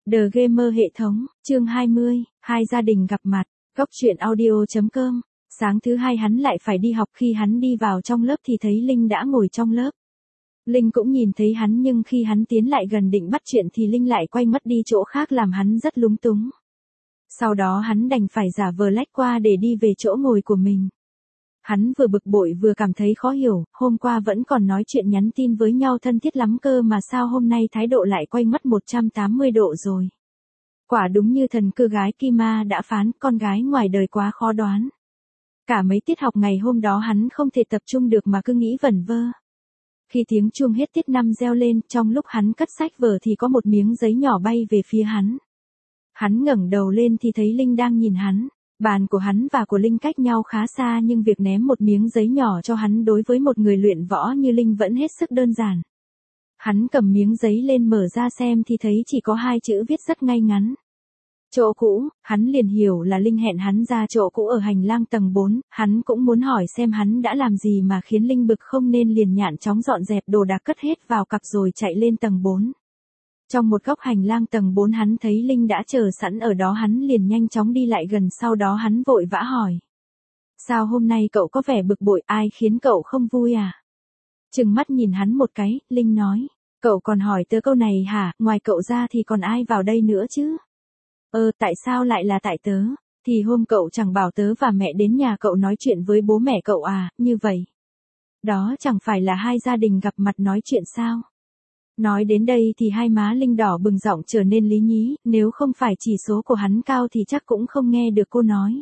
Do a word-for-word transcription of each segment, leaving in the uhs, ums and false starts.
The Gamer hệ thống, chương hai mươi, hai gia đình gặp mặt, góc truyện audio.com. Sáng thứ hai hắn lại phải đi học, khi hắn đi vào trong lớp thì thấy Linh đã ngồi trong lớp. Linh cũng nhìn thấy hắn nhưng khi hắn tiến lại gần định bắt chuyện thì Linh lại quay mất đi chỗ khác làm hắn rất lúng túng. Sau đó hắn đành phải giả vờ lách qua để đi về chỗ ngồi của mình. Hắn vừa bực bội vừa cảm thấy khó hiểu, hôm qua vẫn còn nói chuyện nhắn tin với nhau thân thiết lắm cơ mà sao hôm nay thái độ lại quay mất một trăm tám mươi độ rồi. Quả đúng như thần cưa gái Kima đã phán, con gái ngoài đời quá khó đoán. Cả mấy tiết học ngày hôm đó hắn không thể tập trung được mà cứ nghĩ vẩn vơ. Khi tiếng chuông hết tiết năm reo lên, trong lúc hắn cất sách vở thì có một miếng giấy nhỏ bay về phía hắn. Hắn ngẩng đầu lên thì thấy Linh đang nhìn hắn. Bàn của hắn và của Linh cách nhau khá xa nhưng việc ném một miếng giấy nhỏ cho hắn đối với một người luyện võ như Linh vẫn hết sức đơn giản. Hắn cầm miếng giấy lên mở ra xem thì thấy chỉ có hai chữ viết rất ngay ngắn. Chỗ cũ, hắn liền hiểu là Linh hẹn hắn ra chỗ cũ ở hành lang tầng bốn, hắn cũng muốn hỏi xem hắn đã làm gì mà khiến Linh bực không nên liền nhạn chóng dọn dẹp đồ đạc cất hết vào cặp rồi chạy lên tầng bốn. Trong một góc hành lang tầng bốn hắn thấy Linh đã chờ sẵn ở đó, hắn liền nhanh chóng đi lại gần, sau đó hắn vội vã hỏi. Sao hôm nay cậu có vẻ bực bội, ai khiến cậu không vui à? Trừng mắt nhìn hắn một cái, Linh nói. Cậu còn hỏi tớ câu này hả, ngoài cậu ra thì còn ai vào đây nữa chứ? Ờ, tại sao lại là tại tớ? Thì hôm cậu chẳng bảo tớ và mẹ đến nhà cậu nói chuyện với bố mẹ cậu à, như vậy. Đó chẳng phải là hai gia đình gặp mặt nói chuyện sao? Nói đến đây thì hai má Linh đỏ bừng, giọng trở nên lý nhí, nếu không phải chỉ số của hắn cao thì chắc cũng không nghe được cô nói.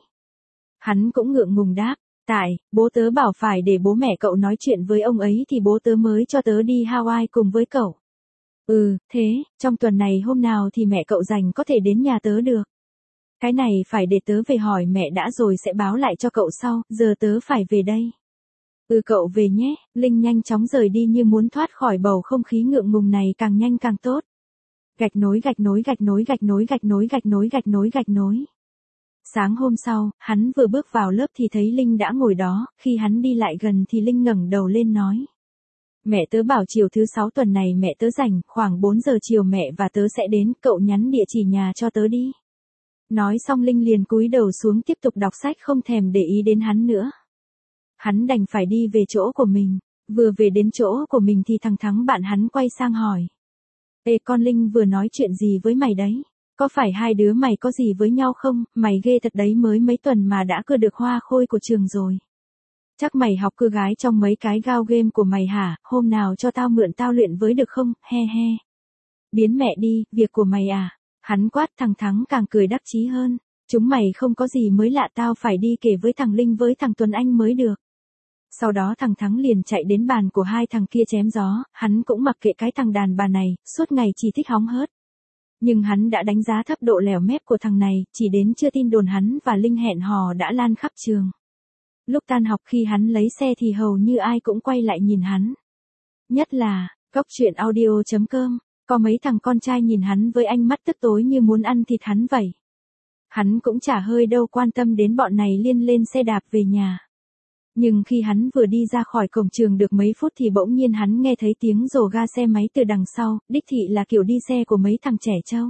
Hắn cũng ngượng ngùng đáp, tại, bố tớ bảo phải để bố mẹ cậu nói chuyện với ông ấy thì bố tớ mới cho tớ đi Hawaii cùng với cậu. Ừ, thế, trong tuần này hôm nào thì mẹ cậu rảnh có thể đến nhà tớ được. Cái này phải để tớ về hỏi mẹ đã rồi sẽ báo lại cho cậu sau, giờ tớ phải về đây. Ừ cậu về nhé, Linh nhanh chóng rời đi như muốn thoát khỏi bầu không khí ngượng ngùng này càng nhanh càng tốt. Gạch nối gạch nối gạch nối gạch nối gạch nối gạch nối gạch nối gạch nối. Sáng hôm sau, hắn vừa bước vào lớp thì thấy Linh đã ngồi đó, khi hắn đi lại gần thì Linh ngẩng đầu lên nói. Mẹ tớ bảo chiều thứ sáu tuần này mẹ tớ rảnh, khoảng bốn giờ chiều mẹ và tớ sẽ đến, cậu nhắn địa chỉ nhà cho tớ đi. Nói xong Linh liền cúi đầu xuống tiếp tục đọc sách không thèm để ý đến hắn nữa. Hắn đành phải đi về chỗ của mình, vừa về đến chỗ của mình thì thằng Thắng bạn hắn quay sang hỏi. Ê con Linh vừa nói chuyện gì với mày đấy? Có phải hai đứa mày có gì với nhau không? Mày ghê thật đấy, mới mấy tuần mà đã cưa được hoa khôi của trường rồi. Chắc mày học cưa gái trong mấy cái gao game của mày hả? Hôm nào cho tao mượn tao luyện với được không? He he. Biến mẹ đi, việc của mày à? Hắn quát. Thằng Thắng càng cười đắc chí hơn. Chúng mày không có gì mới lạ, tao phải đi kể với thằng Linh với thằng Tuấn Anh mới được. Sau đó thằng Thắng liền chạy đến bàn của hai thằng kia chém gió, hắn cũng mặc kệ cái thằng đàn bà này, suốt ngày chỉ thích hóng hớt. Nhưng hắn đã đánh giá thấp độ lèo mép của thằng này, chỉ đến chưa tin đồn hắn và Linh hẹn hò đã lan khắp trường. Lúc tan học khi hắn lấy xe thì hầu như ai cũng quay lại nhìn hắn. Nhất là, góc truyện audio.com, có mấy thằng con trai nhìn hắn với ánh mắt tức tối như muốn ăn thịt hắn vậy. Hắn cũng chả hơi đâu quan tâm đến bọn này, liên lên xe đạp về nhà. Nhưng khi hắn vừa đi ra khỏi cổng trường được mấy phút thì bỗng nhiên hắn nghe thấy tiếng rồ ga xe máy từ đằng sau, đích thị là kiểu đi xe của mấy thằng trẻ trâu.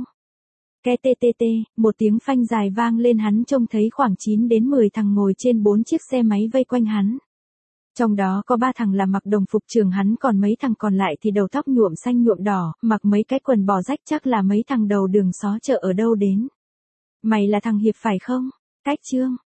Ke tê tê tê, một tiếng phanh dài vang lên, hắn trông thấy khoảng chín đến mười thằng ngồi trên bốn chiếc xe máy vây quanh hắn. Trong đó có ba thằng là mặc đồng phục trường hắn, còn mấy thằng còn lại thì đầu tóc nhuộm xanh nhuộm đỏ, mặc mấy cái quần bò rách, chắc là mấy thằng đầu đường xó chợ ở đâu đến. Mày là thằng Hiệp phải không? Cách Trương,